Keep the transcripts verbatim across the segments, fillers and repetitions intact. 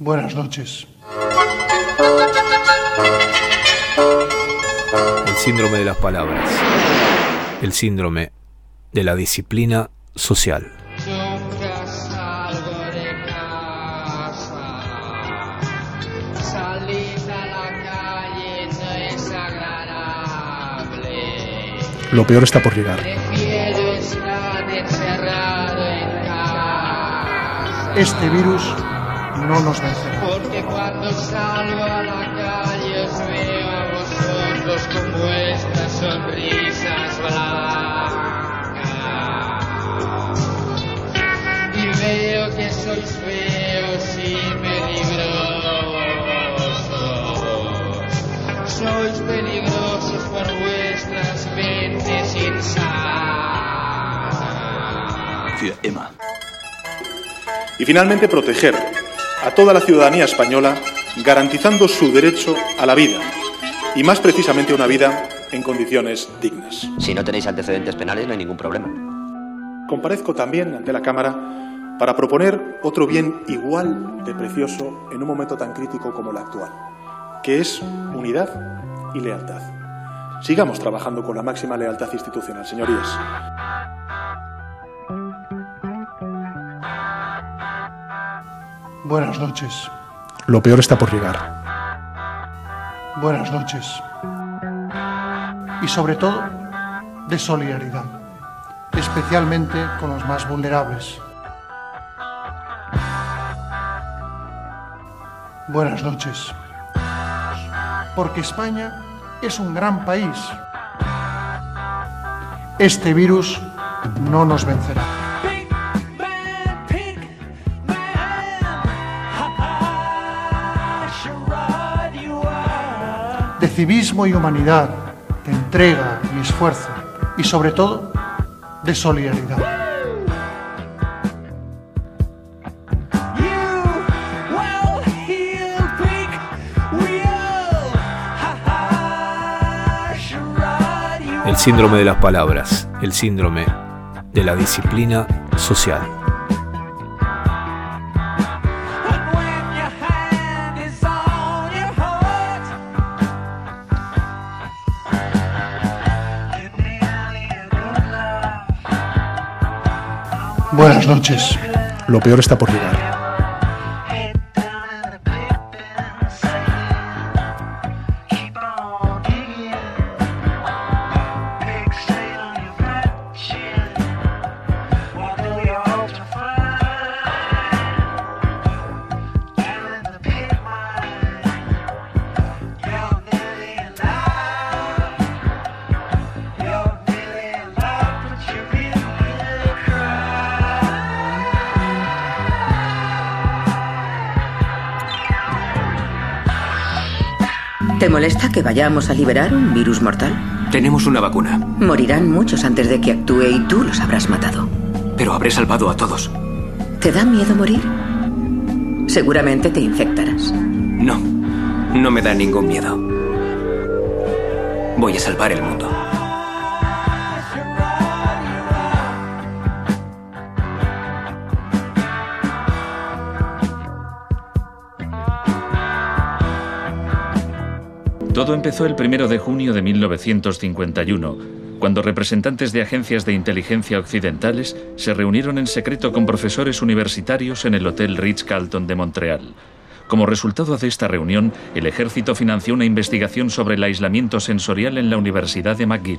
Buenas noches. El síndrome de las palabras. El síndrome de la disciplina social. Nunca salgo de casa. Salir a la calle no es agradable. Lo peor está por llegar. Prefiero estar encerrado en casa. Este virus no nos vencerá. Porque cuando salgo a la calle os veo a vosotros con vuestras sonrisas blancas. Y veo que sois feos y peligrosos. Sois peligrosos por vuestras mentes insanas. Für immer. Y finalmente proteger a toda la ciudadanía española, garantizando su derecho a la vida, y más precisamente una vida en condiciones dignas. Si no tenéis antecedentes penales, no hay ningún problema. Comparezco también ante la Cámara para proponer otro bien igual de precioso en un momento tan crítico como el actual, que es unidad y lealtad. Sigamos trabajando con la máxima lealtad institucional, señorías. Buenas noches. Lo peor está por llegar. Buenas noches. Y sobre todo, de solidaridad, especialmente con los más vulnerables. Buenas noches. Porque España es un gran país. Este virus no nos vencerá. De civismo y humanidad, de entrega y esfuerzo, y sobre todo, de solidaridad. El síndrome de las palabras. El síndrome de la disciplina social. Buenas noches. Lo peor está por llegar. ¿Te molesta que vayamos a liberar un virus mortal? Tenemos una vacuna. Morirán muchos antes de que actúe y tú los habrás matado. Pero habré salvado a todos. ¿Te da miedo morir? Seguramente te infectarás. No, no me da ningún miedo. Voy a salvar el mundo. Todo empezó el primero de junio de mil novecientos cincuenta y uno, cuando representantes de agencias de inteligencia occidentales se reunieron en secreto con profesores universitarios en el Hotel Ritz-Carlton de Montreal. Como resultado de esta reunión, el ejército financió una investigación sobre el aislamiento sensorial en la Universidad de McGill.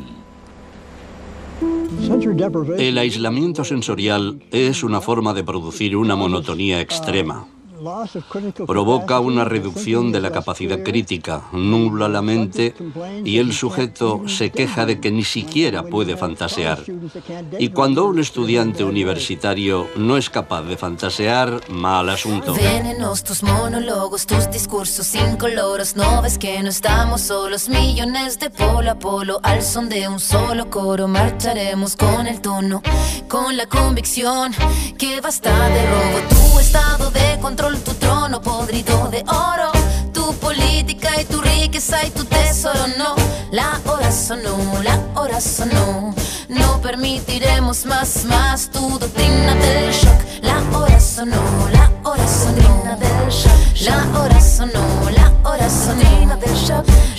El aislamiento sensorial es una forma de producir una monotonía extrema. Provoca una reducción de la capacidad crítica, nubla la mente y el sujeto se queja de que ni siquiera puede fantasear. Y cuando un estudiante universitario no es capaz de fantasear, mal asunto. Venenos tus monólogos, tus discursos incoloros. No ves que no estamos solos, millones de polo a polo. Al son de un solo coro marcharemos con el tono, con la convicción que basta de robo. Tu estado de control, tu trono podrido de oro, tu política y tu riqueza y tu tesoro. No, la hora sonó, la hora sonó. No permitiremos más, más tu doctrina del shock. La hora sonó, la hora sonó. Del shock.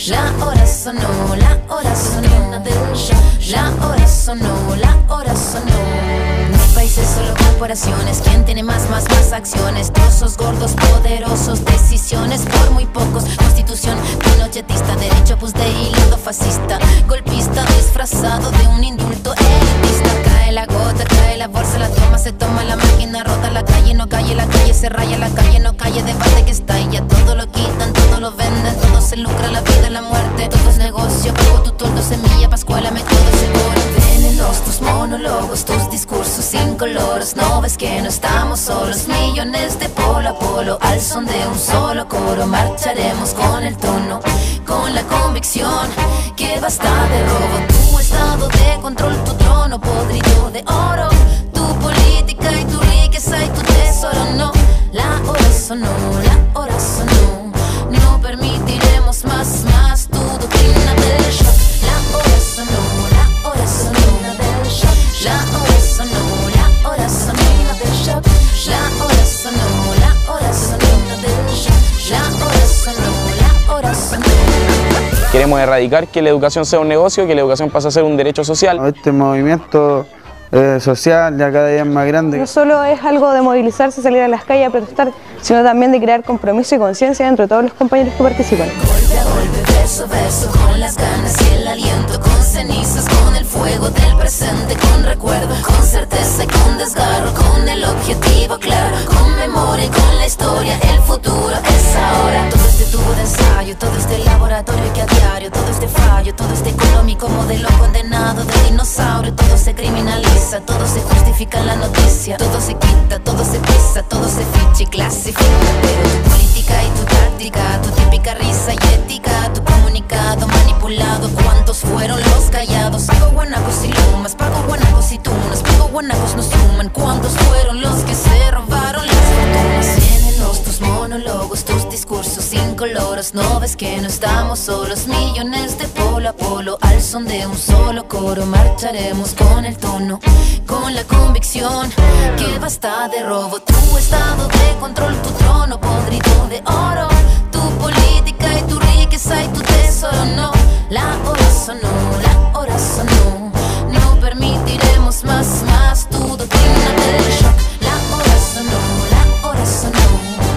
La hora sonó, la hora sonó del shock. La hora sonó, la hora sonó. No hay países, solo corporaciones. ¿Quién tiene más, más, más acciones? Trozos gordos, poderosos, decisiones por muy pocos. Constitución pinochetista, derecho pues de hilo fascista. Golpista disfrazado de un indulto elitista. Cae la gota, cae la bolsa, la toma, se toma la máquina rota. La calle no calle, la calle se raya, la calle no calle, debate que está y ya todo lo quitan, todo lo venden, todo se lucra, la vida, la muerte, todo es negocio, pago tu toldo, semilla, pascuala, me todo seguro. Venenos tus monólogos, tus discursos incoloros, no ves que no estamos solos, millones de polo a polo, al son de un solo coro, marcharemos con el tono, con la convicción que basta de robo, tu estado de control, tu trono podrido de oro, tu política y tu riqueza y tu tesoro, no, la hora sonó, la hora sonó, no permitiremos más, más tu doctrina del shock, la hora sonó, la hora sonó del shock, la hora sonó, la hora sonó del shock, la hora sonó, la hora sonó del shock, la hora sonó, la hora sonó. Queremos erradicar que la educación sea un negocio, que la educación pase a ser un derecho social. Este movimiento eh, social ya cada día es más grande. No solo es algo de movilizarse, salir a las calles a protestar, sino también de crear compromiso y conciencia entre todos los compañeros que participan. Golpe a golpe, verso a verso, con las ganas y el aliento, con cenizas, con el fuego del presente, con recuerdo, con certeza y con desgarro, con el objetivo claro, con memoria y con la historia, el futuro es ahora. Todo este tubo de ensayo, todo este laboratorio que a diario, todo este fallo, todo este económico modelo condenado de dinosaurio, todo se criminaliza, todo se justifica en la noticia, todo se quita, todo se pisa, todo se ficha y clasifica, pero tu política y tu táctica, tu típica risa y ética, tu comunicado manipulado, ¿cuántos fueron los callados? Pago guanacos y lumas, pago guanacos y tunas, pago guanacos no suman, ¿cuántos fueron los que se robaron las fortunas? Llénenos tus monólogos, tus discursos incoloros, no ves que no estamos solos, millones de polo a polo, al son de un solo coro, marcharemos con el tono, con la convicción que basta de robo, tu estado de control, tu trono podrido de oro, tu política y tu riqueza y tu tesoro, no, la hora sonó, la hora sonó, no permitiremos más, más tu doctrina del shock, la hora sonó, la hora sonó,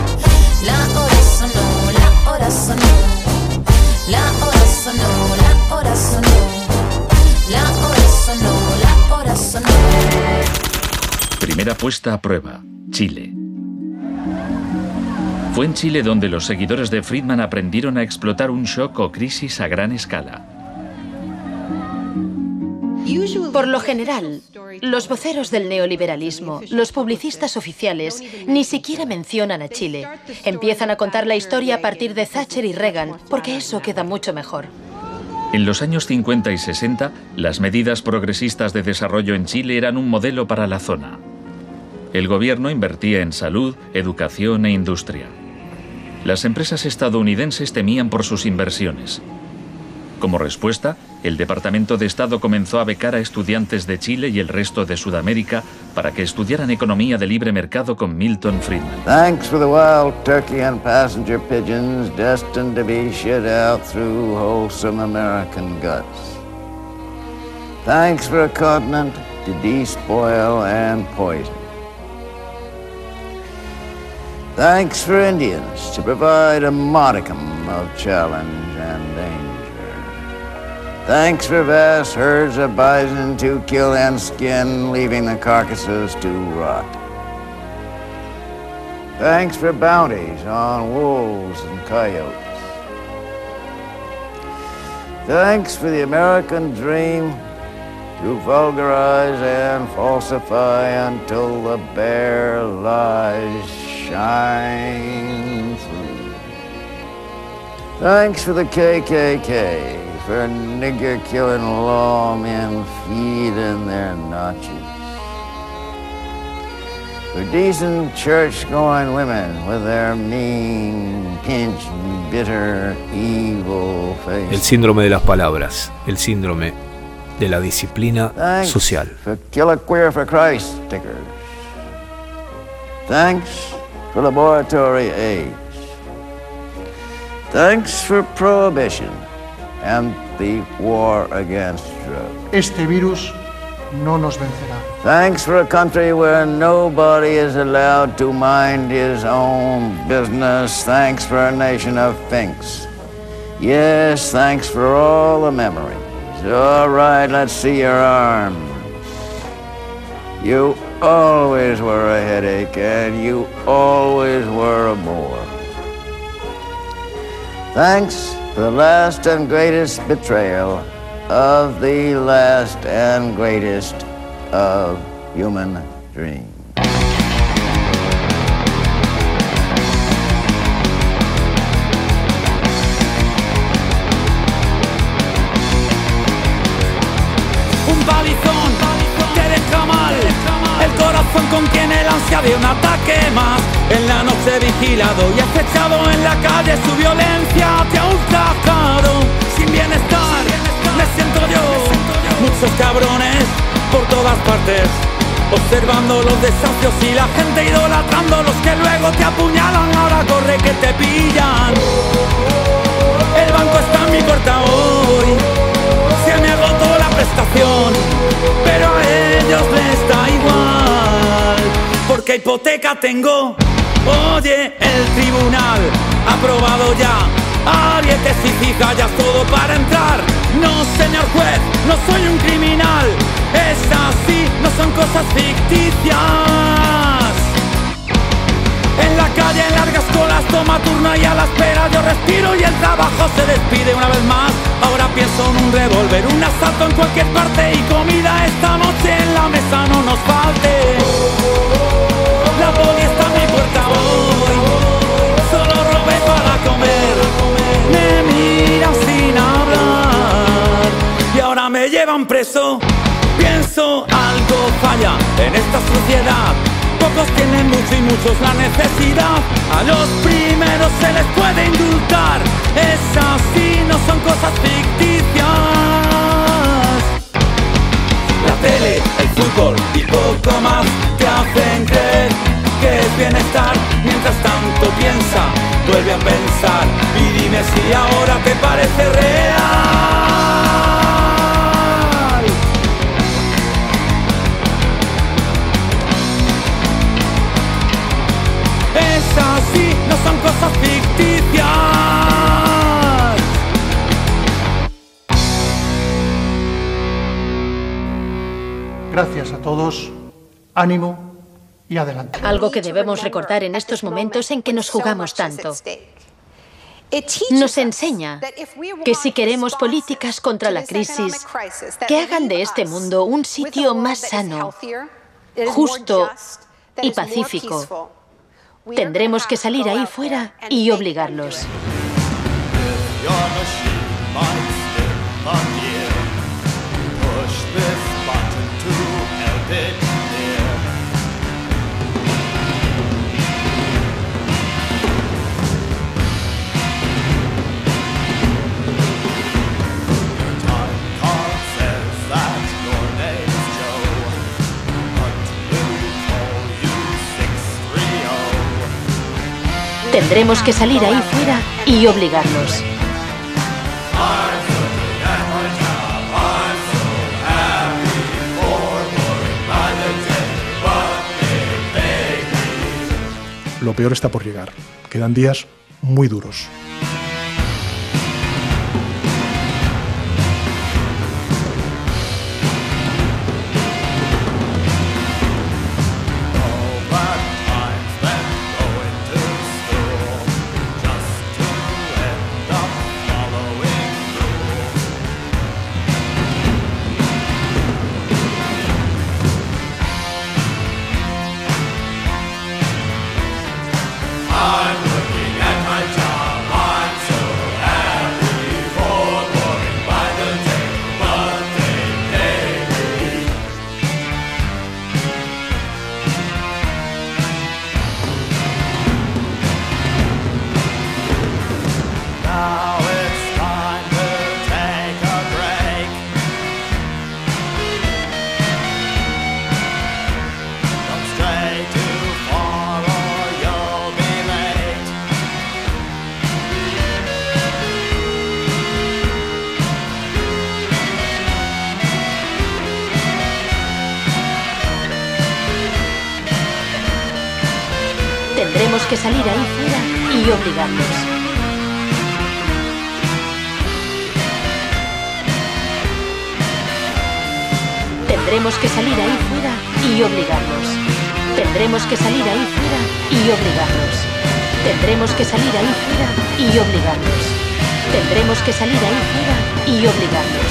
la hora sonó, la hora sonó, la hora sonó, la hora sonó, la hora sonó, la hora sonó. Primera puesta a prueba, Chile. Fue en Chile donde los seguidores de Friedman aprendieron a explotar un shock o crisis a gran escala. Por lo general, los voceros del neoliberalismo, los publicistas oficiales, ni siquiera mencionan a Chile. Empiezan a contar la historia a partir de Thatcher y Reagan, porque eso queda mucho mejor. En los años cincuenta y sesenta, las medidas progresistas de desarrollo en Chile eran un modelo para la zona. El gobierno invertía en salud, educación e industria. Las empresas estadounidenses temían por sus inversiones. Como respuesta, el Departamento de Estado comenzó a becar a estudiantes de Chile y el resto de Sudamérica para que estudiaran economía de libre mercado con Milton Friedman. Thanks for the wild turkey and passenger pigeons destined to be shit out through wholesome American guts. Thanks for a continent to despoil and poison. Thanks for Indians to provide a modicum of challenge and danger. Thanks for vast herds of bison to kill and skin, leaving the carcasses to rot. Thanks for bounties on wolves and coyotes. Thanks for the American dream to vulgarize and falsify until the bare lies shine through. Thanks for the K K K, for nigger-killing lawmen feeding their notches. For decent church-going women with their mean, pinched, bitter, evil faces. El síndrome de las palabras, el síndrome de la disciplina Thanks social. For Kill a Queer for Christ stickers. Thanks for laboratory aids. Thanks for prohibition and the war against drugs. Este virus no nos vencerá. Thanks for a country where nobody is allowed to mind his own business. Thanks for a nation of finks. Yes, thanks for all the memories. All right, let's see your arms. You always were a headache, and you always were a bore. Thanks for the last and greatest betrayal of the last and greatest of human dreams. Un palizón te deja mal, el corazón contiene el ansia de un ataque más. En la noche vigilado y acechado en la calle, su violencia te ha ultrajado. Sin bienestar me siento yo, muchos cabrones por todas partes, observando los desafios y la gente idolatrando los que luego te apuñalan. Ahora corre que te pillan. El banco está en mi puerta hoy, se me agotó la prestación, pero a ellos les da igual, porque hipoteca tengo. Oye, el tribunal ha aprobado ya arietes y cijallas, todo para entrar. No, señor juez, no soy un criminal. Es así, no son cosas ficticias. En la calle, en largas colas, toma turno y a la espera yo respiro y el trabajo se despide una vez más. Ahora pienso en un revólver, un asalto en cualquier parte y comida esta noche en la mesa no nos falte. La poli está a mi puerta hoy, solo robé para comer. Me miran sin hablar y ahora me llevan preso. Pienso algo falla en esta sociedad. Pocos tienen mucho y muchos la necesidad. A los primeros se les puede indultar. Es así, no son cosas ficticias. La tele, el fútbol y poco más te hacen creer que es bienestar. Mientras tanto piensa, vuelve a pensar y dime si ahora te parece real. Es así, no son cosas ficticias. Gracias a todos, ánimo y adelante. Algo que debemos recordar en estos momentos en que nos jugamos tanto. Nos enseña que si queremos políticas contra la crisis, que hagan de este mundo un sitio más sano, justo y pacífico, tendremos que salir ahí fuera y obligarlos. Tendremos que salir ahí fuera y obligarlos. Lo peor está por llegar. Quedan días muy duros. que salir ahí fuera y obligarlos. Tendremos que salir ahí fuera y obligarlos. Tendremos que salir ahí fuera y obligarlos. Tendremos que salir ahí fuera y obligarlos. Tendremos que salir ahí fuera y obligarlos.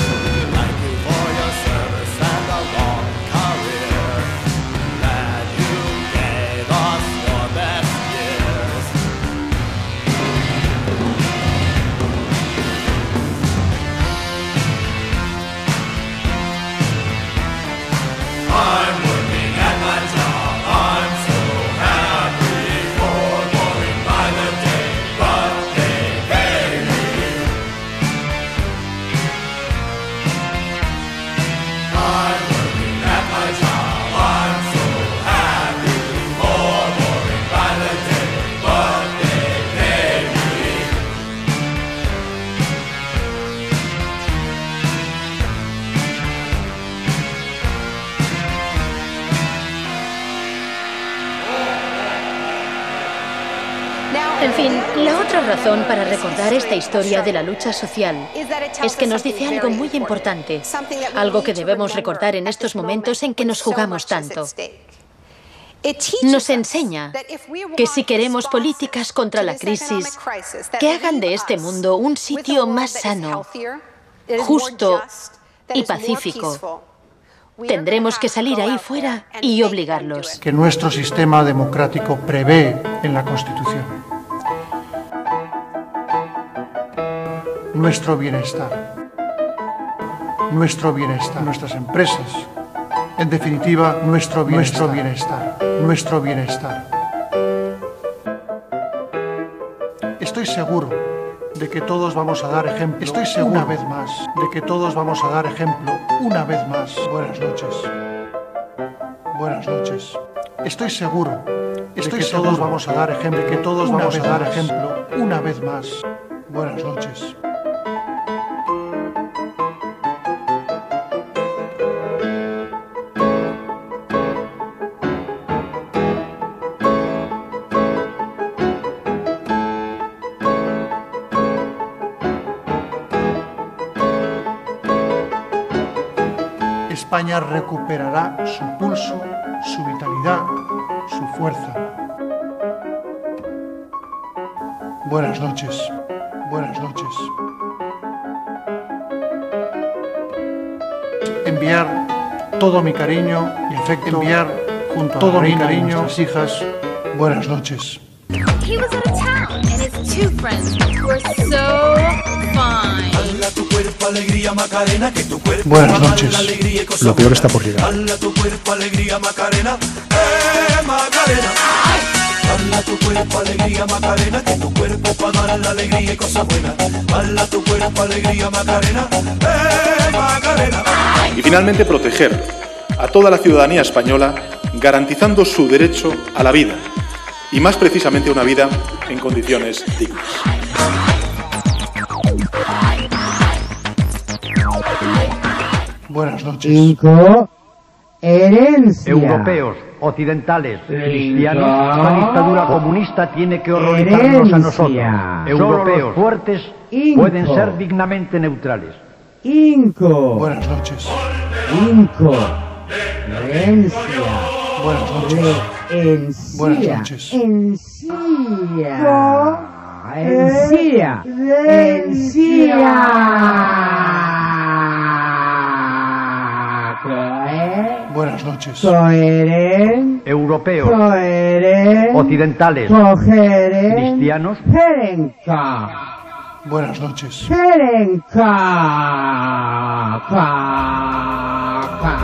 En fin, la otra razón para recordar esta historia de la lucha social es que nos dice algo muy importante, algo que debemos recordar en estos momentos en que nos jugamos tanto. Nos enseña que si queremos políticas contra la crisis que hagan de este mundo un sitio más sano, justo y pacífico, tendremos que salir ahí fuera y obligarlos. Que nuestro sistema democrático prevé en la Constitución. Nuestro bienestar. Nuestro bienestar. Nuestras empresas. En definitiva, nuestro bienestar. Nuestro bienestar. Nuestro bienestar. Estoy seguro de que todos vamos a dar ejemplo. Estoy seguro, una vez más, de que todos vamos a dar ejemplo, una vez más. Buenas noches. Buenas noches. Estoy seguro. Estoy de que todos vamos a dar ejemplo, de que todos vamos a dar ejemplo, una vez más. Buenas noches. España recuperará su pulso, su vitalidad, su fuerza. Buenas noches. Buenas noches. Enviar todo mi cariño y afecto. Enviar junto a todo mi cariño a nuestras hijas. Buenas noches. He was out of town and his two friends were so fine. Buenas noches. Lo peor está por llegar. Tu cuerpo, alegría, Macarena, eh, Macarena. Bala tu cuerpo, alegría, Macarena, que tu cuerpo para dar la alegría y cosas buenas. Bala tu cuerpo, alegría, Macarena, eh, Macarena. Y finalmente proteger a toda la ciudadanía española garantizando su derecho a la vida y más precisamente una vida en condiciones dignas. Buenas noches. Cinco. Herencia. Europeos, occidentales, cristianos, la dictadura comunista tiene que horrorizarnos a nosotros. Europeos, los fuertes Inco. Pueden ser dignamente neutrales. Inco. Buenas noches. Inco. Herencia. Buenas noches. Encia. Buenas noches. Encia. Encia. Encia. Buenas noches. Coheren. Europeos. Coheren. Occidentales. Cogeren. Cristianos. Ferenca. Buenas noches. Ferenca. Ca. Ca.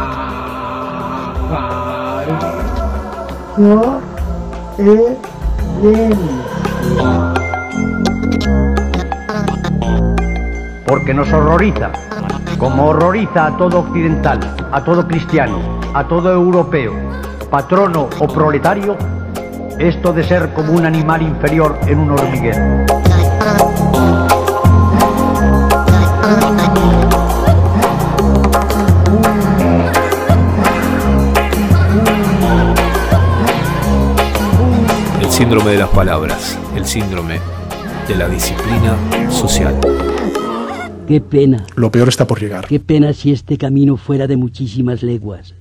Porque nos horroriza, como horroriza a todo occidental, a todo cristiano, a todo europeo, patrono o proletario, esto de ser como un animal inferior en un hormiguero. El síndrome de las palabras, el síndrome de la disciplina social. Qué pena. Lo peor está por llegar. Qué pena si este camino fuera de muchísimas leguas.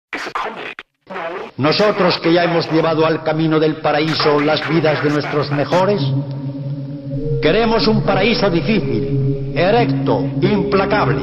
Nosotros que ya hemos llevado al camino del paraíso las vidas de nuestros mejores, queremos un paraíso difícil, erecto, implacable.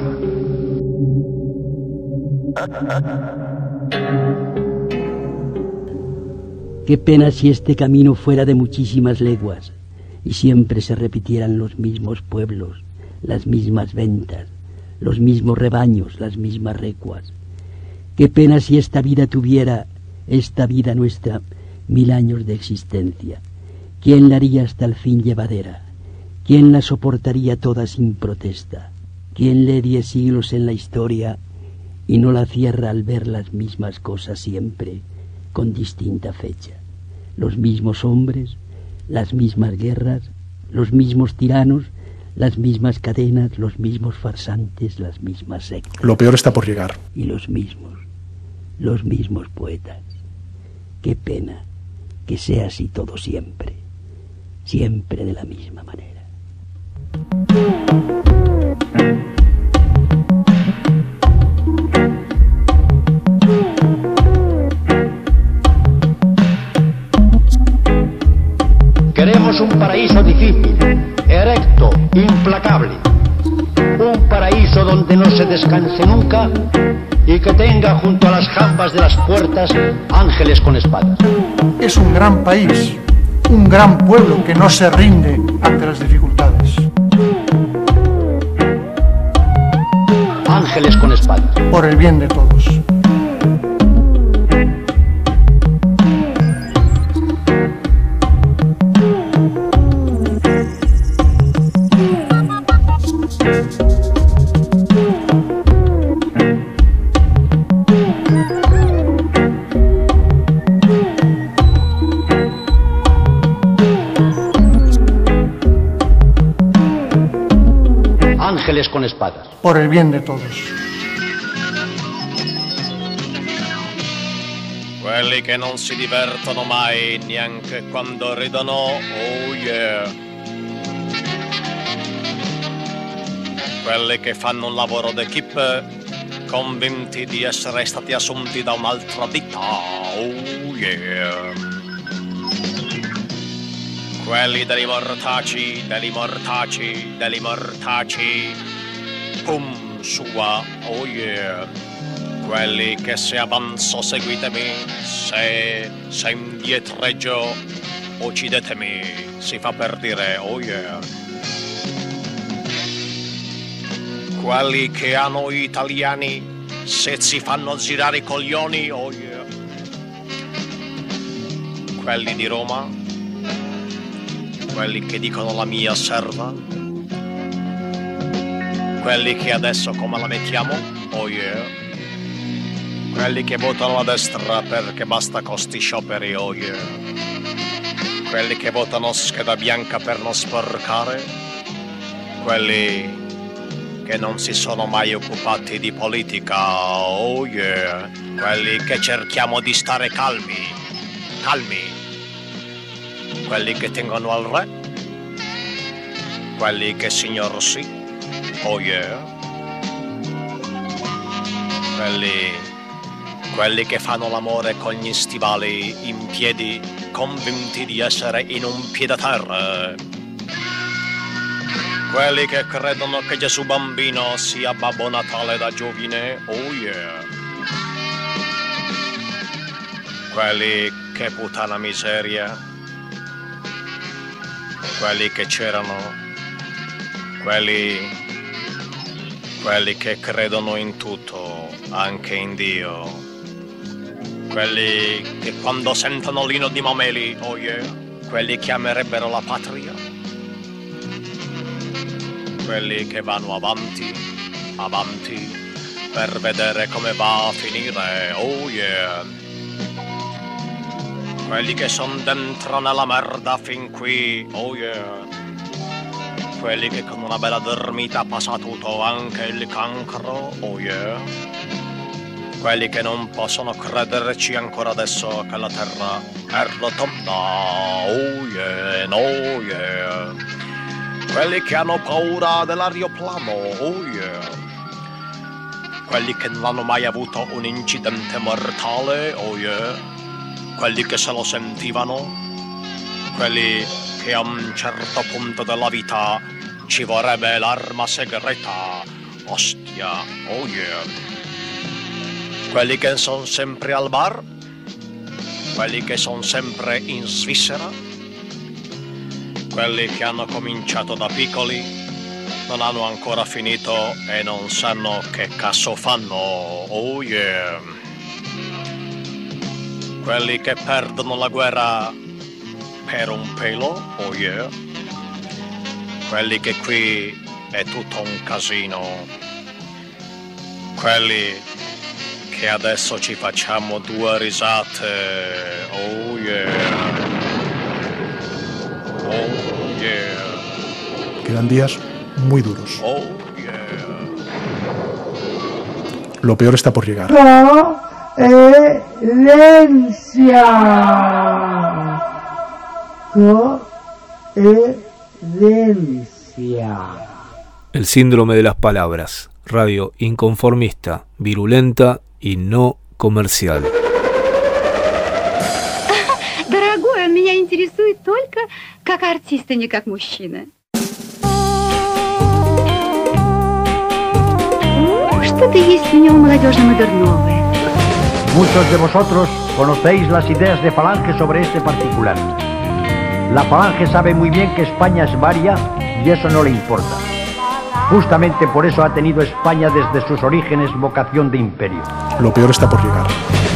Qué pena si este camino fuera de muchísimas leguas y siempre se repitieran los mismos pueblos, las mismas ventas, los mismos rebaños, las mismas recuas. Qué pena si esta vida tuviera, esta vida nuestra, mil años de existencia. ¿Quién la haría hasta el fin llevadera? ¿Quién la soportaría toda sin protesta? ¿Quién le die siglos en la historia y no la cierra al ver las mismas cosas siempre, con distinta fecha? Los mismos hombres, las mismas guerras, los mismos tiranos, las mismas cadenas, los mismos farsantes, las mismas sectas. Lo peor está por llegar. Y los mismos, los mismos poetas. Qué pena que sea así todo siempre, siempre de la misma manera. Queremos un paraíso difícil, erecto, implacable. Un paraíso donde no se descanse nunca y que tenga junto a las jambas de las puertas ángeles con espadas. Es un gran país, un gran pueblo que no se rinde ante las dificultades. Ángeles con espadas. Por el bien de todos. Ángeles con espadas. Por el bien de todos. Quelli che non si divertono mai neanche quando ridono, oh yeah. Quelli che fanno un lavoro d'equipe, convinti di essere stati assunti da un'altra ditta, oh yeah. Quelli degli mortaci, degli mortaci, degli mortaci, pum, sua, oh yeah. Quelli che se avanzo seguitemi, se, se indietreggio uccidetemi, si fa per dire, oh yeah. Quelli che hanno italiani, se si fanno girare i coglioni, oh yeah. Quelli di Roma, quelli che dicono la mia serva, quelli che adesso come la mettiamo, oh yeah. Quelli che votano a destra perché basta con sti scioperi, oh yeah. Quelli che votano scheda bianca per non sporcare, quelli che non si sono mai occupati di politica, oh yeah. Quelli che cerchiamo di stare calmi, calmi. Quelli che tengono al re, quelli che signor sì, oh yeah. Quelli, quelli che fanno l'amore con gli stivali in piedi, convinti di essere in un piede-terra. Quelli che credono che Gesù bambino sia Babbo Natale da giovine, oh yeah. Quelli che puttana miseria, quelli che c'erano, quelli, quelli che credono in tutto, anche in Dio, quelli che quando sentono l'inno di Mameli, oh yeah, quelli che amerebbero la patria, quelli che vanno avanti, avanti, per vedere come va a finire, oh yeah. Quelli che son dentro nella merda fin qui, oh yeah. Quelli che con una bella dormita passa tutto, anche il cancro, oh yeah. Quelli che non possono crederci ancora adesso che la terra per rotonda, oh yeah, oh yeah. Quelli che hanno paura dell'aeroplano, oh yeah. Quelli che non hanno mai avuto un incidente mortale, oh yeah. Quelli che se lo sentivano, quelli che a un certo punto della vita ci vorrebbe l'arma segreta, ostia, oh yeah. Quelli che sono sempre al bar, quelli che sono sempre in Svizzera, quelli che hanno cominciato da piccoli, non hanno ancora finito e non sanno che cazzo fanno, oh yeah. Quelli che perdono la guerra per un pelo, oh yeah. Quelli che qui è tutto un casino. Quelli che adesso ci facciamo due risate, oh yeah. Oh yeah. Quedan días muy duros. Oh yeah. Lo peor está por llegar. Coherencia. Coherencia. El síndrome de las palabras. Radio inconformista, virulenta y no comercial. Дорогой, он меня интересует только как артист, а не как мужчина. Что-то есть в нем молодежно-модерновое. Muchos de vosotros conocéis las ideas de Falange sobre este particular. La Falange sabe muy bien que España es varia y eso no le importa. Justamente por eso ha tenido España desde sus orígenes vocación de imperio. Lo peor está por llegar.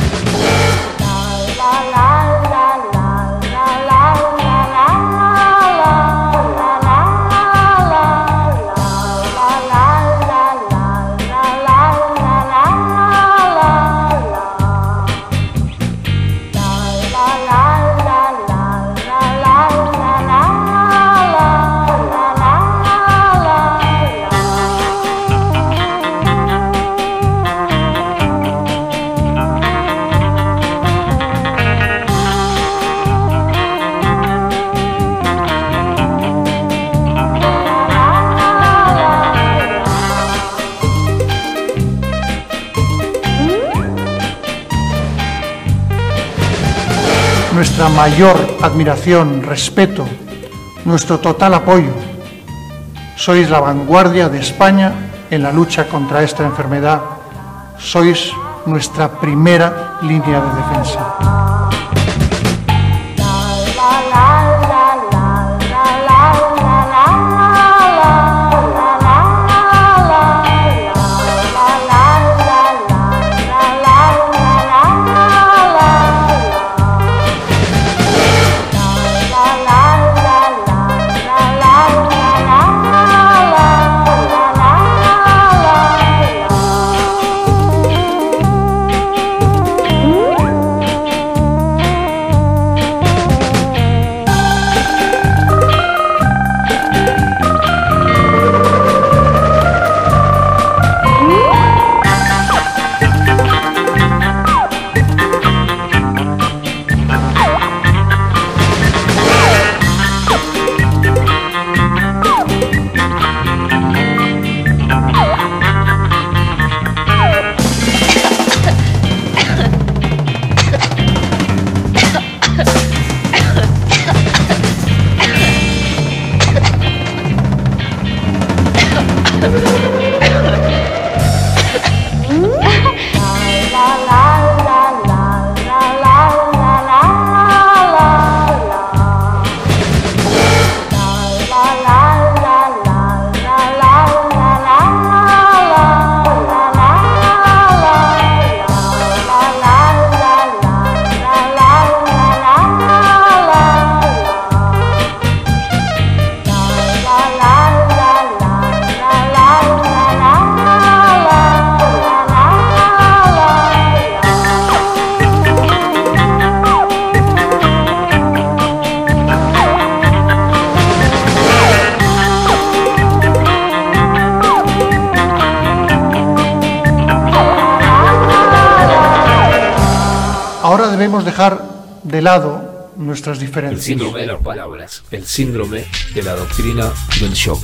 Nuestra mayor admiración, respeto, nuestro total apoyo. Sois la vanguardia de España en la lucha contra esta enfermedad. Sois nuestra primera línea de defensa. Ahora debemos dejar de lado nuestras diferencias. El síndrome de las palabras, el síndrome de la doctrina del shock.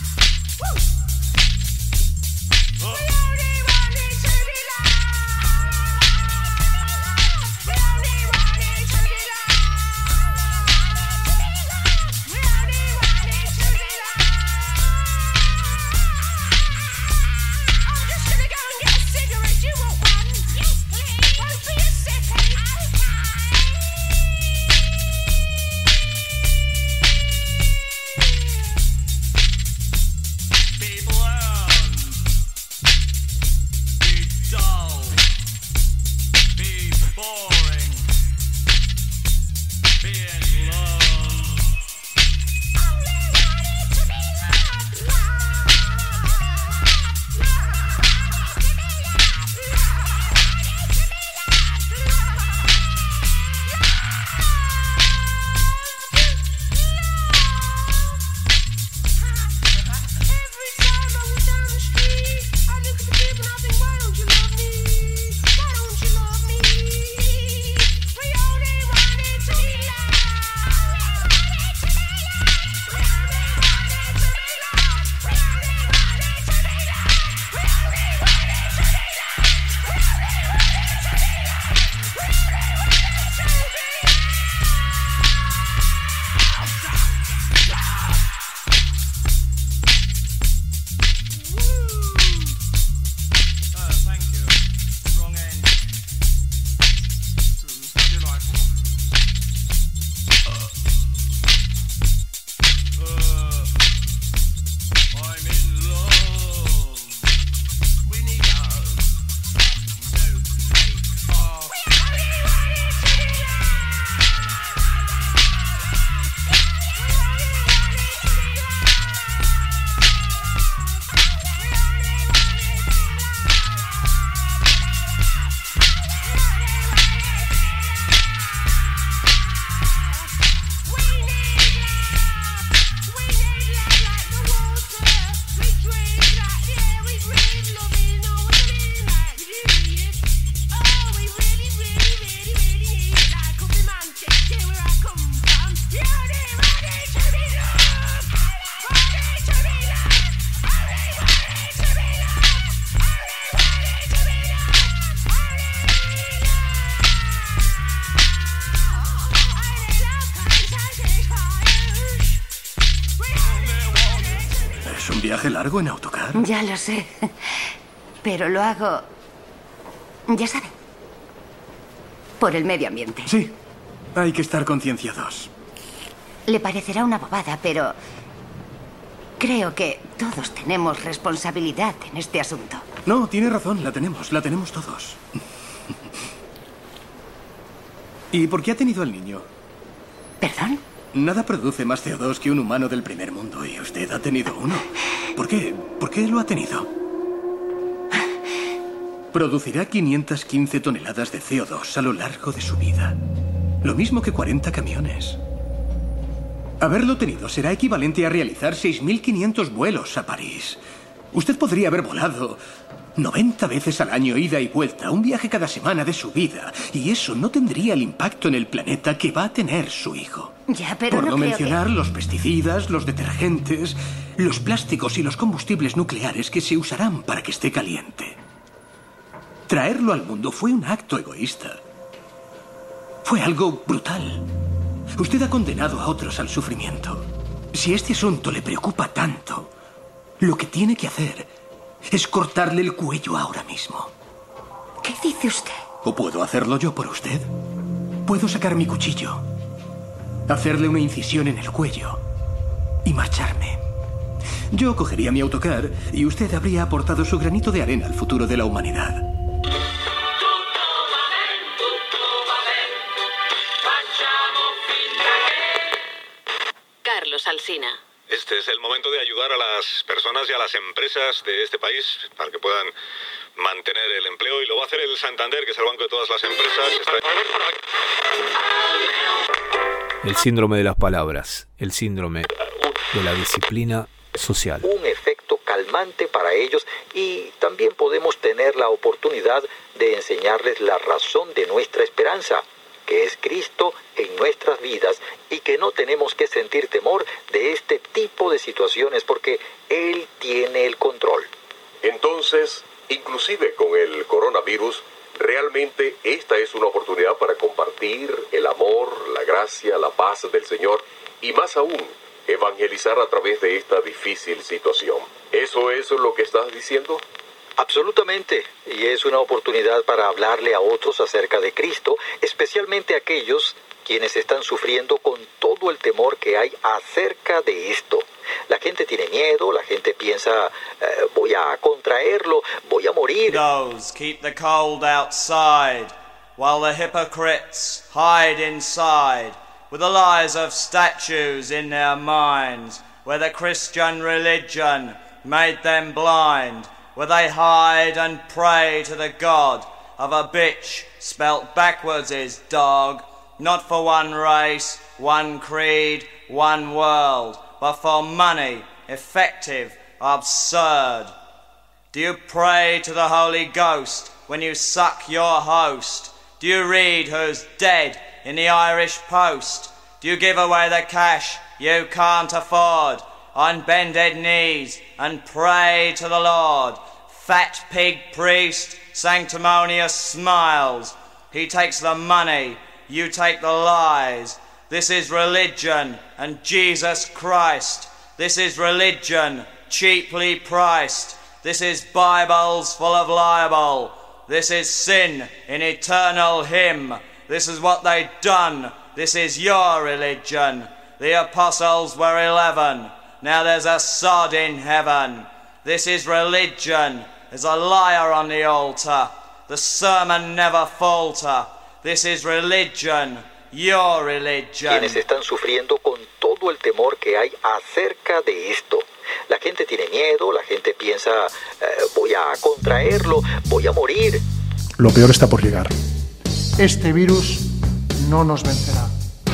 ¿Viaje largo en autocar? Ya lo sé, pero lo hago, ya sabe, por el medio ambiente. Sí, hay que estar concienciados. Le parecerá una bobada, pero creo que todos tenemos responsabilidad en este asunto. No, tiene razón, la tenemos, la tenemos todos. ¿Y por qué ha tenido al niño? ¿Perdón? Nada produce más C O dos que un humano del primer mundo y usted ha tenido uno. ¿Por qué? ¿Por qué lo ha tenido? Producirá quinientas quince toneladas de C O dos a lo largo de su vida. Lo mismo que cuarenta camiones. Haberlo tenido será equivalente a realizar seis mil quinientos vuelos a París. Usted podría haber volado noventa veces al año, ida y vuelta, un viaje cada semana de su vida, y eso no tendría el impacto en el planeta que va a tener su hijo. Ya, pero Por no no creo mencionar que... los pesticidas, los detergentes, los plásticos y los combustibles nucleares que se usarán para que esté caliente. Traerlo al mundo fue un acto egoísta. Fue algo brutal. Usted ha condenado a otros al sufrimiento. Si este asunto le preocupa tanto, lo que tiene que hacer es cortarle el cuello ahora mismo. ¿Qué dice usted? ¿O puedo hacerlo yo por usted? Puedo sacar mi cuchillo, hacerle una incisión en el cuello y marcharme. Yo cogería mi autocar y usted habría aportado su granito de arena al futuro de la humanidad. Carlos Alsina. Este es el momento de ayudar a las personas y a las empresas de este país para que puedan mantener el empleo, y lo va a hacer el Santander, que es el banco de todas las empresas. El síndrome de las palabras, el síndrome de la disciplina social. Un efecto calmante para ellos, y también podemos tener la oportunidad de enseñarles la razón de nuestra esperanza. que es Cristo en nuestras vidas y que no tenemos que sentir temor de este tipo de situaciones porque Él tiene el control. Entonces, inclusive con el coronavirus, realmente esta es una oportunidad para compartir el amor, la gracia, la paz del Señor y más aún, evangelizar a través de esta difícil situación. ¿Eso es lo que estás diciendo? Absolutamente, y es una oportunidad para hablarle a otros acerca de Cristo, especialmente a aquellos quienes están sufriendo con todo el temor que hay acerca de esto. La gente tiene miedo, la gente piensa, eh, voy a contraerlo, voy a morir. Those keep the cold outside, while the hypocrites hide inside, with the lies of statues in their minds, where the Christian religion made them blind, where they hide and pray to the God of a bitch spelt backwards is dog, not for one race, one creed, one world, but for money, effective, absurd. Do you pray to the Holy Ghost when you suck your host? Do you read who's dead in the Irish Post? Do you give away the cash you can't afford on bended knees and pray to the Lord? Fat pig priest, sanctimonious smiles. He takes the money, you take the lies. This is religion and Jesus Christ. This is religion cheaply priced. This is Bibles full of libel. This is sin in eternal hymn. This is what they done. This is your religion. The apostles were eleven. Now there's a sod in heaven. This is religion. There's a liar on the altar. The sermon never falter. This is religion. Your religion. Quienes están sufriendo con todo el temor que hay acerca de esto. La gente tiene miedo, la gente piensa, eh, voy a contraerlo, voy a morir. Lo peor está por llegar. Este virus no nos vencerá.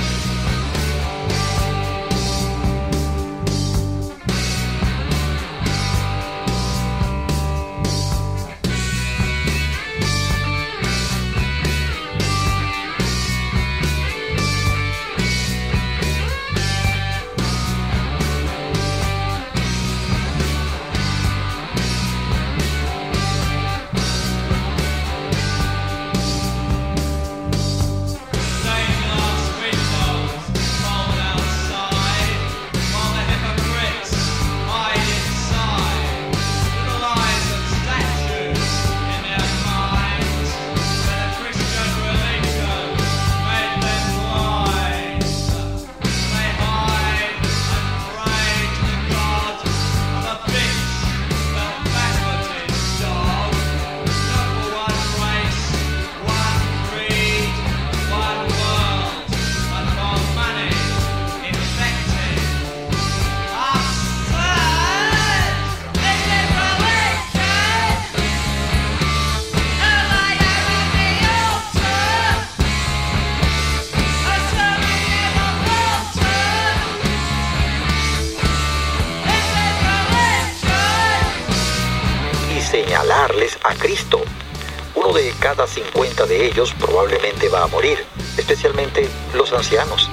Señalarles a Cristo. Uno de cada cincuenta de ellos probablemente va a morir, especialmente los ancianos.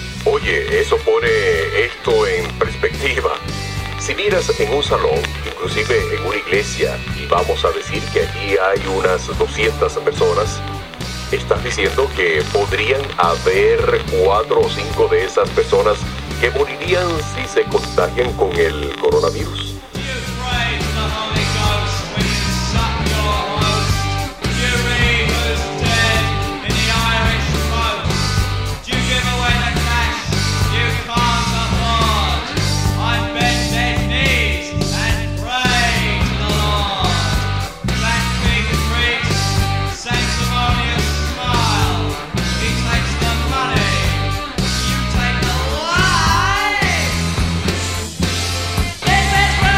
Oye, eso pone esto en perspectiva. Si miras en un salón, inclusive en una iglesia, y vamos a decir que allí hay unas doscientas personas, estás diciendo que podrían haber cuatro o cinco de esas personas que morirían si se contagian con el coronavirus. This is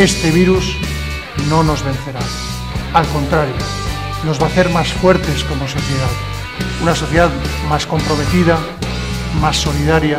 Este virus no nos vencerá. Al contrario, nos va a hacer más fuertes como sociedad. Una sociedad más comprometida, más solidaria.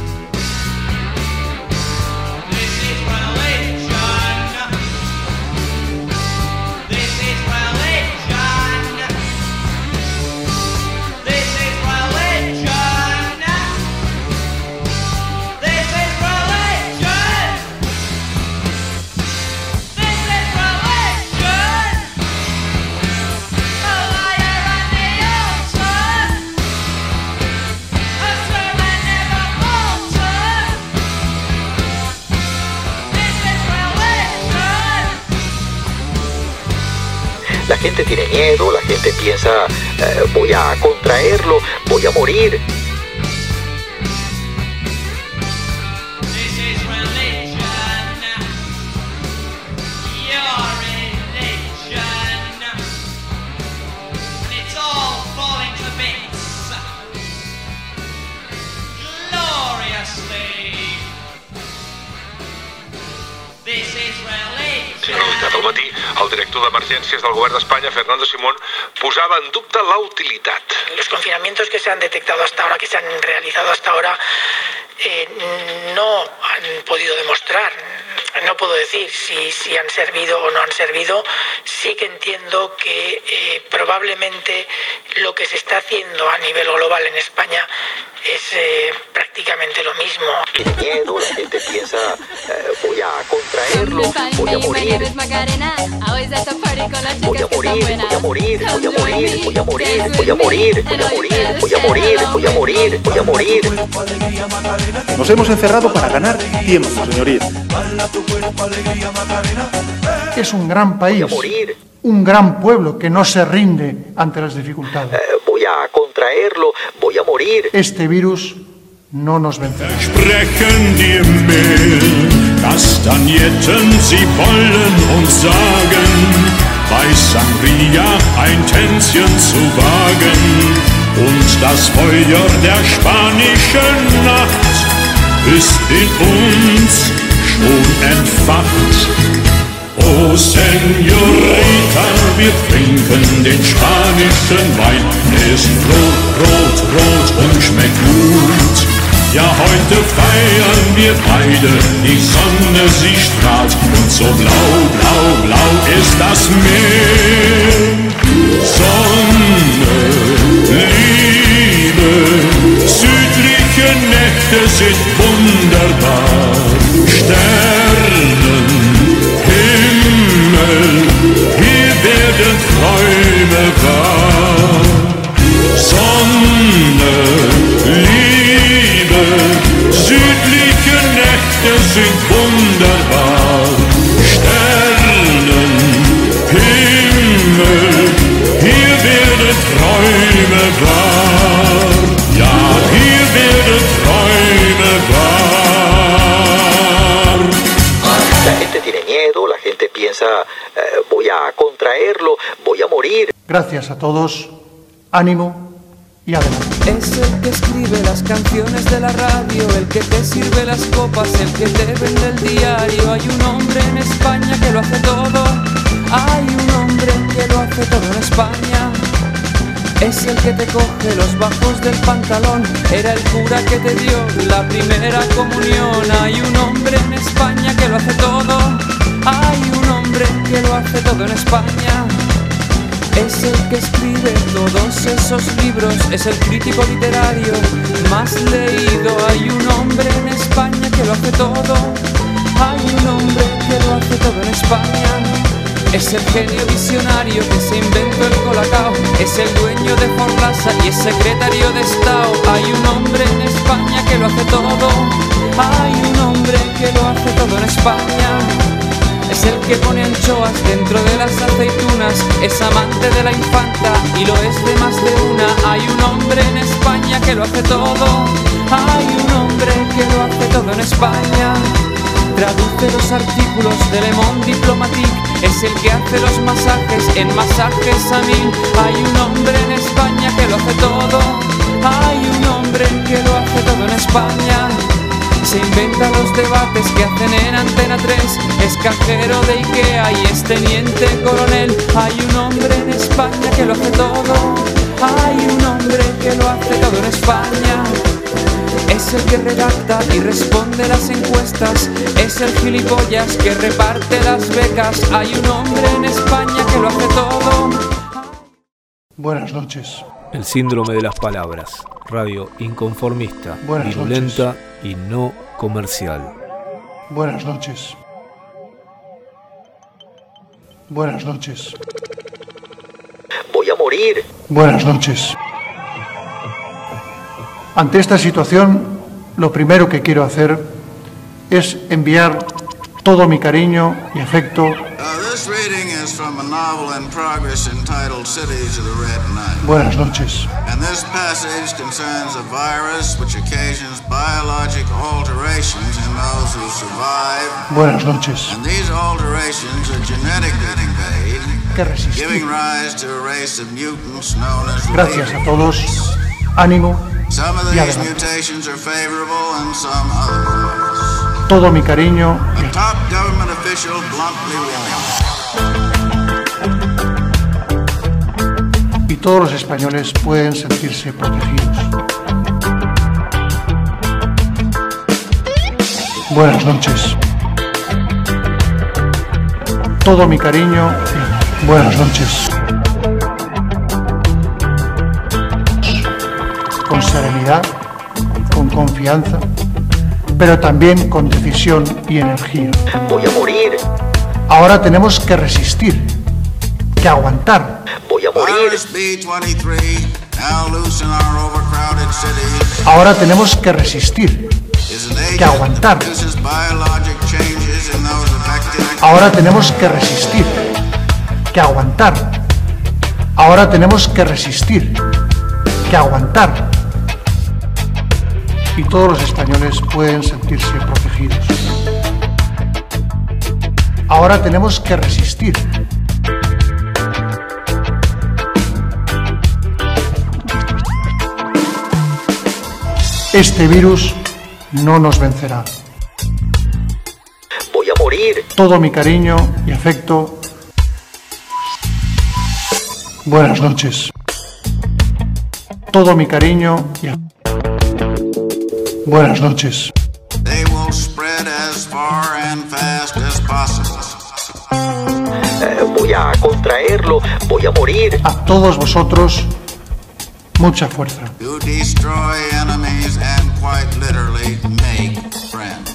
La gente tiene miedo, la gente piensa, eh, voy a contraerlo, voy a morir. Al matí, el director d'emergències del govern d'Espanya, Fernando Simón, posava en dubte la utilitat. Los confinamientos que se han detectado hasta ahora, que se han realizado hasta ahora, eh, no han podido demostrar, no puedo decir si, si han servido o no han servido. Sí que entiendo que eh, probablemente lo que se está haciendo a nivel global en España es eh, prácticamente lo mismo. Tiene miedo, la gente piensa, eh, voy a contraerlo, voy a morir. Voy a morir, voy a morir, voy a morir, voy a morir, voy a morir, voy a morir, voy a morir, voy a morir, voy a morir. Nos hemos encerrado para ganar tiempo, señoría. Es un gran país, un gran pueblo que no se rinde ante las dificultades. Eh, voy a contraerlo, voy a morir. Este virus no nos vencerá. Sprechen dir Mehl, Kastagnetten, sie wollen uns sagen, bei Sangria ein Tänzchen zu wagen. Und das Feuer der spanischen Nacht ist in uns schon entfacht. Oh Señorita, wir trinken den spanischen Wein. Er ist rot, rot, rot und schmeckt gut. Ja, heute feiern wir beide, die Sonne sie strahlt und so blau, blau, blau ist das Meer. Sonne, Liebe, südliche Nächte sind wunderbar. Sternen, Himmel, hier werden Träume wahr. Sonne, Liebe, südliche Nächte sind wunderbar. Sternen, Himmel, hier werden Träume wahr. Ja, hier werden Träume wahr. La gente tiene miedo, la gente piensa, eh, voy a contraerlo, voy a morir. Gracias a todos, ánimo y adelante. Es el que escribe las canciones de la radio, el que te sirve las copas, el que te vende el diario. Hay un hombre en España que lo hace todo, hay un hombre que lo hace todo en España. Es el que te coge los bajos del pantalón, era el cura que te dio la primera comunión. Hay un hombre en España que lo hace todo, hay un hombre que lo hace todo en España. Es el que escribe todos esos libros, es el crítico literario más leído. Hay un hombre en España que lo hace todo, hay un hombre que lo hace todo en España. Es el genio visionario que se inventó el colacao, es el dueño de Forlasa y es secretario de Estado. Hay un hombre en España que lo hace todo, hay un hombre que lo hace todo en España. Es el que pone anchoas dentro de las aceitunas, es amante de la infanta y lo es de más de una. Hay un hombre en España que lo hace todo, hay un hombre que lo hace todo en España. Traduce los artículos de Le Monde Diplomatique, es el que hace los masajes en Masajes a Mil. Hay un hombre en España que lo hace todo, hay un hombre que lo hace todo en España. se inventa los debates que hacen en Antena tres. Es cajero de Ikea y es teniente coronel. Hay un hombre en España que lo hace todo. Hay un hombre que lo hace todo en España. Es el que redacta y responde las encuestas. Es el gilipollas que reparte las becas. Hay un hombre en España que lo hace todo. Buenas noches. El síndrome de las palabras. Radio inconformista, Buenas virulenta noches. y no comercial. Buenas noches. Buenas noches. Voy a morir. Buenas noches. Ante esta situación, lo primero que quiero hacer es enviar todo mi cariño y afecto. Uh, this reading is from a novel in progress entitled Cities of the Red Night. Buenas noches. And this passage concerns a virus which occasions biologic alterations in those who survive. Buenas noches. And these alterations are genetically conveyed, Que resistir. giving rise to a race of mutants known as Gracias a legions. todos. Ánimo Some of y these adelante. mutations are favorable and some otherwise. Todo mi cariño A top government official bluntly warned. y todos los españoles pueden sentirse protegidos. Buenas noches. Todo mi cariño y buenas noches. Con serenidad, con confianza, pero también con decisión y energía. Voy a morir. Ahora tenemos que resistir, que aguantar. Voy a morir. Virus B twenty-three, now loose in our overcrowded cities, Ahora tenemos que resistir, is an que agent aguantar. that produces biologic changes in those affected. Ahora tenemos que resistir, que aguantar. Ahora tenemos que resistir, que aguantar. Y todos los españoles pueden sentirse protegidos. Ahora tenemos que resistir. Este virus no nos vencerá. Voy a morir. Todo mi cariño y afecto. Buenas noches. Todo mi cariño y afecto. Buenas noches. They will spread as far and fast as possible. Eh, voy a contraerlo. Voy a morir. A todos vosotros, mucha fuerza. To destroy enemies and quite literally make friends.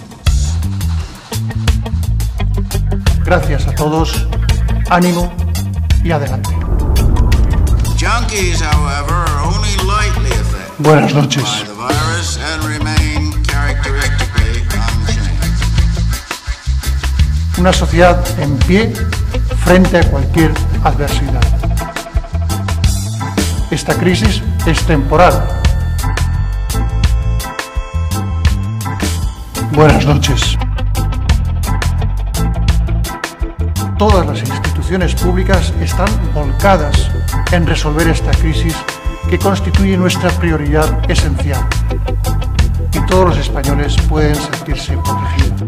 Gracias a todos. Ánimo y adelante. Junkies, however, are only lightly affected Buenas noches. by the virus and remain characteristically unchanged. Una sociedad en pie frente a cualquier adversidad. Esta crisis es temporal. Buenas noches. Todas las instituciones públicas están volcadas en resolver esta crisis que constituye nuestra prioridad esencial. Y todos los españoles pueden sentirse protegidos.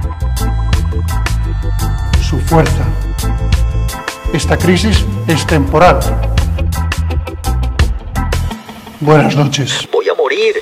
Su fuerza. Esta crisis es temporal. Buenas noches. Voy a morir.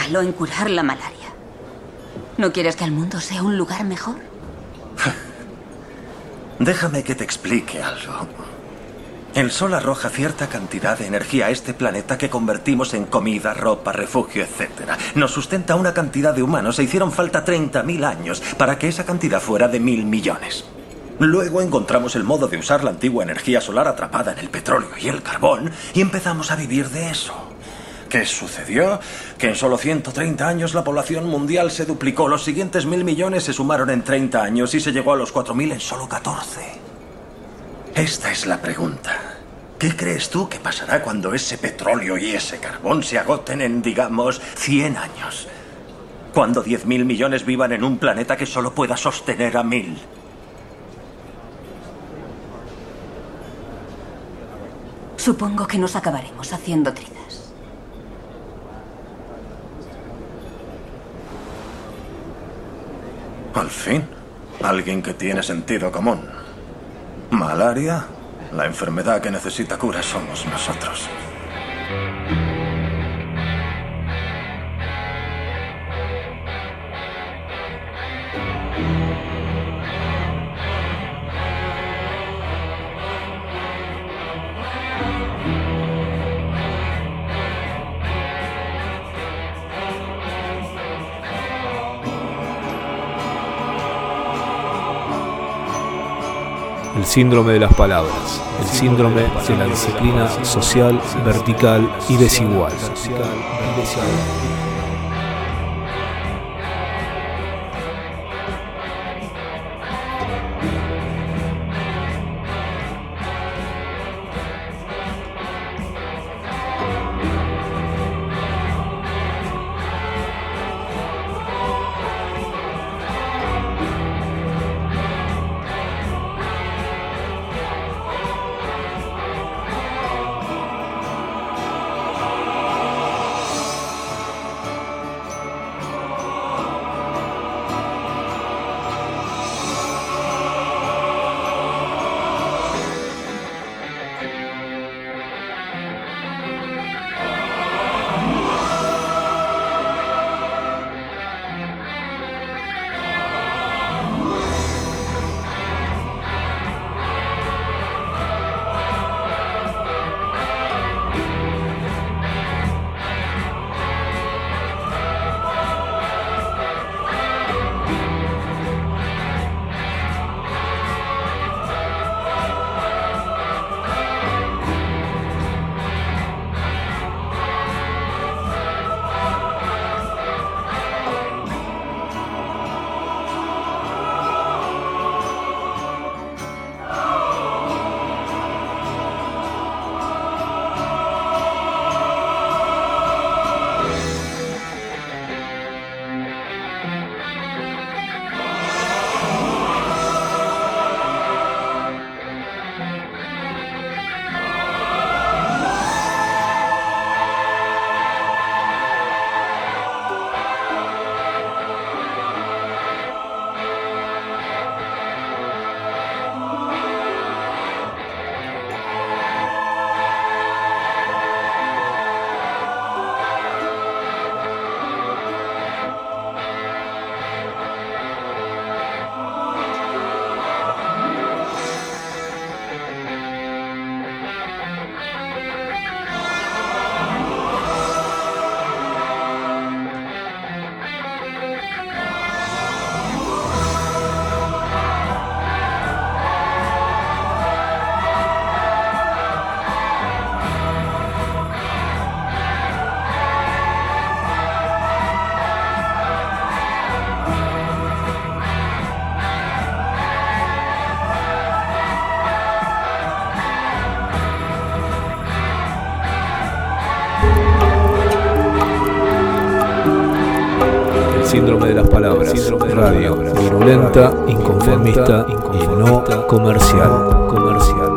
malo en curar la malaria. ¿No quieres que el mundo sea un lugar mejor? Déjame que te explique algo. El Sol arroja cierta cantidad de energía a este planeta que convertimos en comida, ropa, refugio, etcétera. Nos sustenta una cantidad de humanos e hicieron falta treinta mil años para que esa cantidad fuera de mil millones. Luego encontramos el modo de usar la antigua energía solar atrapada en el petróleo y el carbón y empezamos a vivir de eso. ¿Qué sucedió? Que en solo ciento treinta años la población mundial se duplicó. Los siguientes mil millones se sumaron en treinta años y se llegó a los cuatro mil en solo catorce. Esta es la pregunta. ¿Qué crees tú que pasará cuando ese petróleo y ese carbón se agoten en, digamos, cien años? Cuando diez mil millones vivan en un planeta que solo pueda sostener a mil. Supongo que nos acabaremos haciendo trizas. Al fin, alguien que tiene sentido común. Malaria, la enfermedad que necesita cura somos nosotros. El síndrome de las palabras, el síndrome de la disciplina social, vertical y desigual. Síndrome de las palabras, radio, virulenta, inconformista y no comercial. comercial.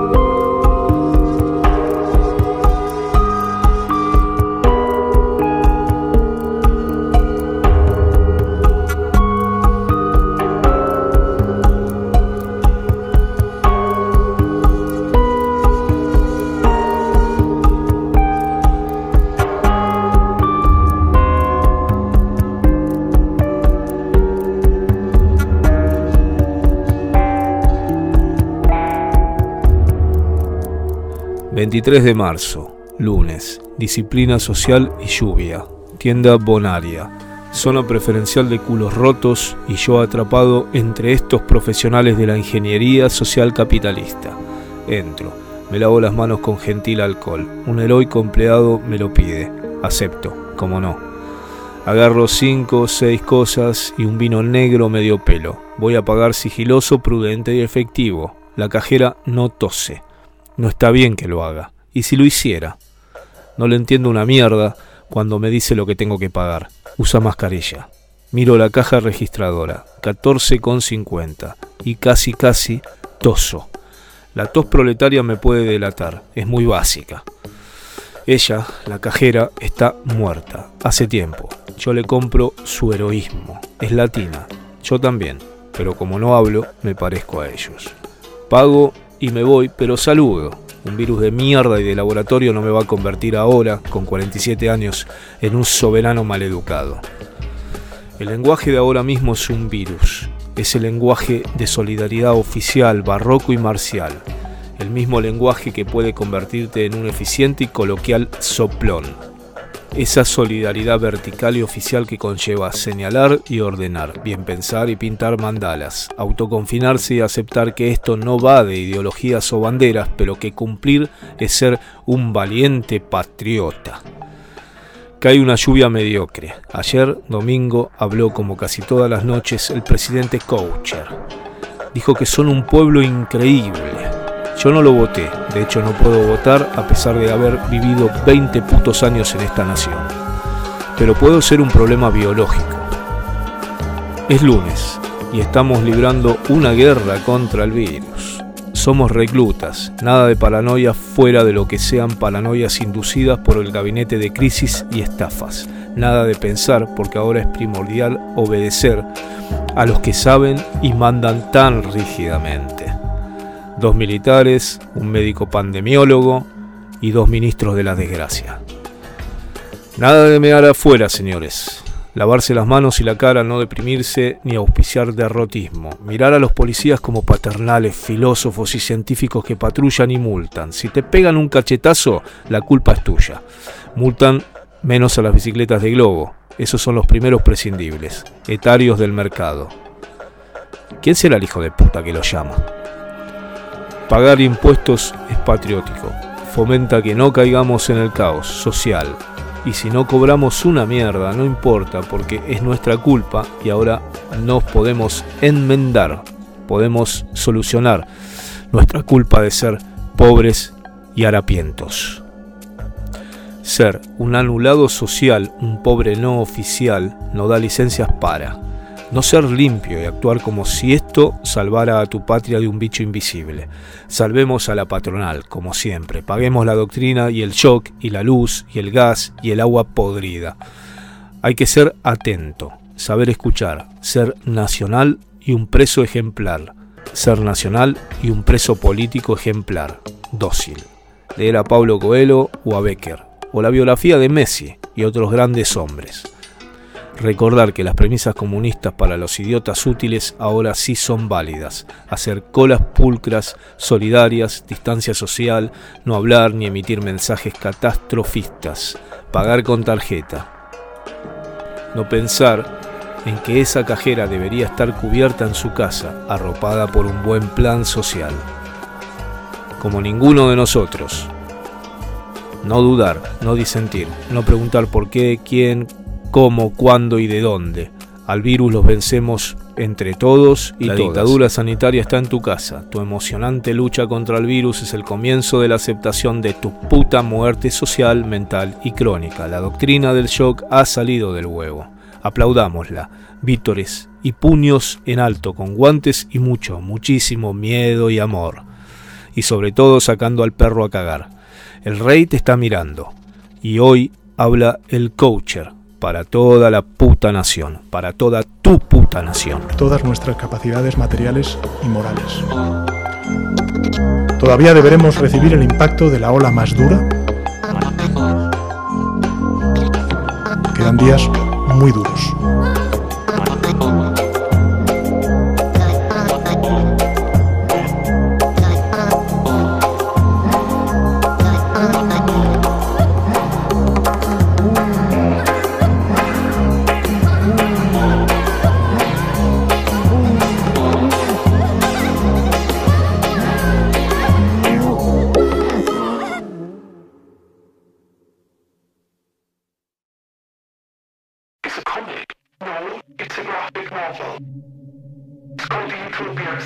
veintitrés de marzo, lunes, disciplina social y lluvia, tienda Bonaria, zona preferencial de culos rotos y yo atrapado entre estos profesionales de la ingeniería social capitalista. Entro, me lavo las manos con gentil alcohol, un heroico empleado me lo pide, acepto, como no. Agarro cinco o seis cosas y un vino negro medio pelo, voy a pagar sigiloso, prudente y efectivo, la cajera no tose, no está bien que lo haga, y si lo hiciera, no le entiendo una mierda cuando me dice lo que tengo que pagar. Usa mascarilla. Miro la caja registradora, catorce con cincuenta, y casi casi toso. La tos proletaria me puede delatar, es muy básica. Ella, la cajera, está muerta, hace tiempo. Yo le compro su heroísmo, es latina, yo también, pero como no hablo, me parezco a ellos. Pago y me voy, pero saludo. Un virus de mierda y de laboratorio no me va a convertir ahora, con cuarenta y siete años, en un soberano maleducado. El lenguaje de ahora mismo es un virus. Es el lenguaje de solidaridad oficial, barroco y marcial. El mismo lenguaje que puede convertirte en un eficiente y coloquial soplón. Esa solidaridad vertical y oficial que conlleva señalar y ordenar, bien pensar y pintar mandalas, autoconfinarse y aceptar que esto no va de ideologías o banderas, pero que cumplir es ser un valiente patriota. Cae una lluvia mediocre. Ayer, domingo, habló como casi todas las noches el presidente Coucher. Dijo que son un pueblo increíble. Yo no lo voté, de hecho no puedo votar a pesar de haber vivido veinte putos años en esta nación. Pero puedo ser un problema biológico. Es lunes y estamos librando una guerra contra el virus. Somos reclutas, nada de paranoia fuera de lo que sean paranoias inducidas por el gabinete de crisis y estafas. Nada de pensar, porque ahora es primordial obedecer a los que saben y mandan tan rígidamente. Dos militares, un médico pandemiólogo y dos ministros de la desgracia. Nada de mear afuera, señores. Lavarse las manos y la cara, no deprimirse ni auspiciar derrotismo. Mirar a los policías como paternales, filósofos y científicos que patrullan y multan. Si te pegan un cachetazo, la culpa es tuya. Multan menos a las bicicletas de globo. Esos son los primeros prescindibles, etarios del mercado. ¿Quién será el hijo de puta que lo llama? Pagar impuestos es patriótico. Fomenta que no caigamos en el caos social. Y si no cobramos una mierda, no importa, porque es nuestra culpa y ahora nos podemos enmendar, podemos solucionar nuestra culpa de ser pobres y harapientos. Ser un anulado social, un pobre no oficial, no da licencias para. No ser limpio y actuar como si esto salvara a tu patria de un bicho invisible. Salvemos a la patronal, como siempre. Paguemos la doctrina y el shock y la luz y el gas y el agua podrida. Hay que ser atento, saber escuchar, ser nacional y un preso ejemplar. Ser nacional y un preso político ejemplar, dócil. Leer a Paulo Coelho o a Becker, o la biografía de Messi y otros grandes hombres. Recordar que las premisas comunistas para los idiotas útiles ahora sí son válidas. Hacer colas pulcras, solidarias, distancia social, no hablar ni emitir mensajes catastrofistas, pagar con tarjeta. No pensar en que esa cajera debería estar cubierta en su casa, arropada por un buen plan social. Como ninguno de nosotros. No dudar, no disentir, no preguntar por qué, quién, cómo, cuándo y de dónde. Al virus los vencemos entre todos y la todas. Dictadura sanitaria está en tu casa. Tu emocionante lucha contra el virus es el comienzo de la aceptación de tu puta muerte social, mental y crónica. La doctrina del shock ha salido del huevo. Aplaudámosla. Vítores y puños en alto, con guantes y mucho, muchísimo miedo y amor. Y sobre todo sacando al perro a cagar. El rey te está mirando. Y hoy habla el Coucher. Para toda la puta nación, para toda tu puta nación. Todas nuestras capacidades materiales y morales. Todavía deberemos recibir el impacto de la ola más dura. Quedan días muy duros.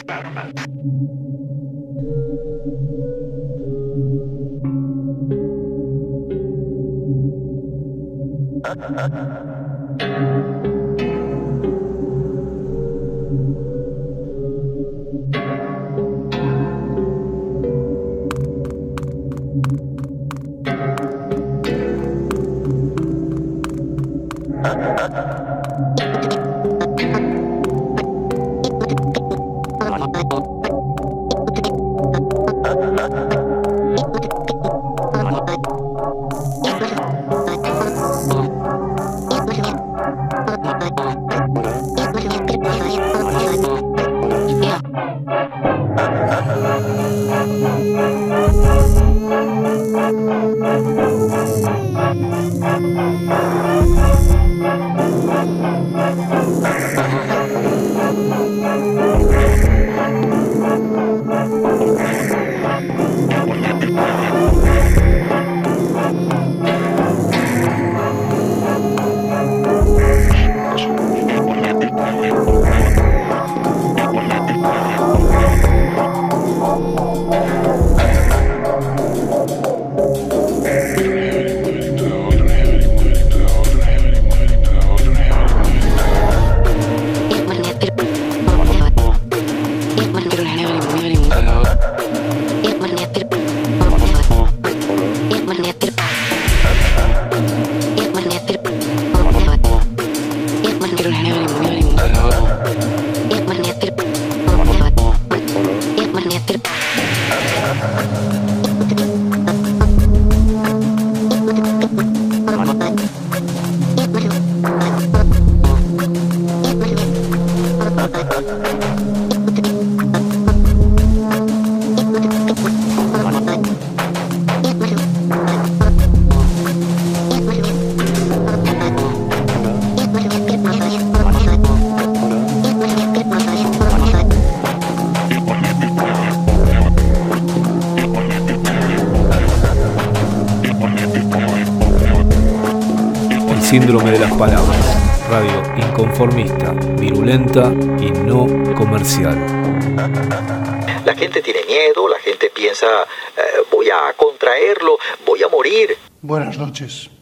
Síndrome de las palabras. Radio inconformista, virulenta y no comercial. La gente tiene miedo, la gente piensa, eh, voy a contraerlo, voy a morir. Buenas noches.